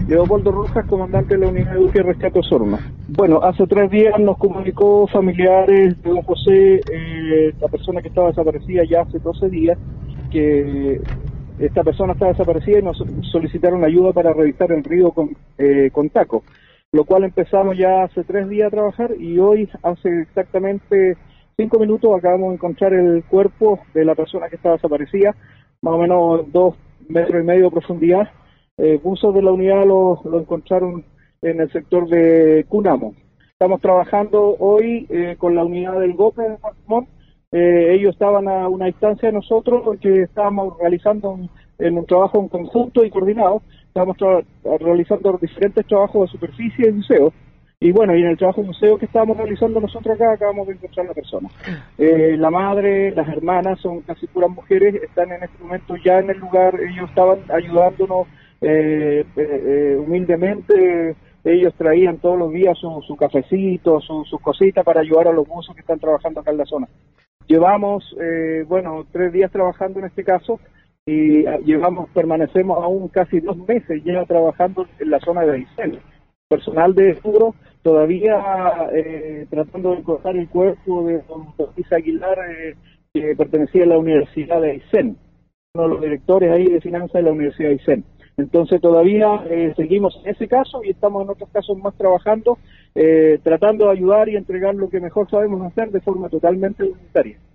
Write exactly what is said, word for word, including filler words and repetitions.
Leopoldo Rojas, comandante de la Unidad de Búsqueda y Rescate Osorno. Bueno, hace tres días nos comunicó familiares de don José, eh, la persona que estaba desaparecida ya hace doce días, que esta persona está desaparecida y nos solicitaron ayuda para revisar el río con, eh, con taco, lo cual empezamos ya hace tres días a trabajar y hoy, hace exactamente cinco minutos, acabamos de encontrar el cuerpo de la persona que está desaparecida, más o menos dos metros y medio de profundidad. Eh, buzos de la unidad lo, lo encontraron en el sector de Cunamo. Estamos trabajando hoy eh, con la unidad del GOPE de Puerto Montt. Eh, ellos estaban a una distancia de nosotros porque estábamos realizando un, en un trabajo en conjunto y coordinado. Estábamos realizando diferentes trabajos de superficie y museo. Y bueno, y en el trabajo de museo que estábamos realizando nosotros acá, acabamos de encontrar a la persona. Eh, la madre, las hermanas, son casi puras mujeres, están en este momento ya en el lugar. Ellos estaban ayudándonos Eh, eh, eh, humildemente. Ellos traían todos los días su, su cafecito, sus su cositas para ayudar a los buzos que están trabajando acá en la zona. Llevamos, eh, bueno, tres días trabajando en este caso y llevamos, permanecemos aún casi dos meses ya trabajando en la zona de Aysén. Personal de Escuro todavía eh, tratando de encontrar el cuerpo de don Bautista Aguilar, eh, que pertenecía a la Universidad de Aysén, uno de los directores ahí de finanzas de la Universidad de Aysén. Entonces todavía eh, seguimos en ese caso y estamos en otros casos más trabajando, eh, tratando de ayudar y entregar lo que mejor sabemos hacer de forma totalmente voluntaria.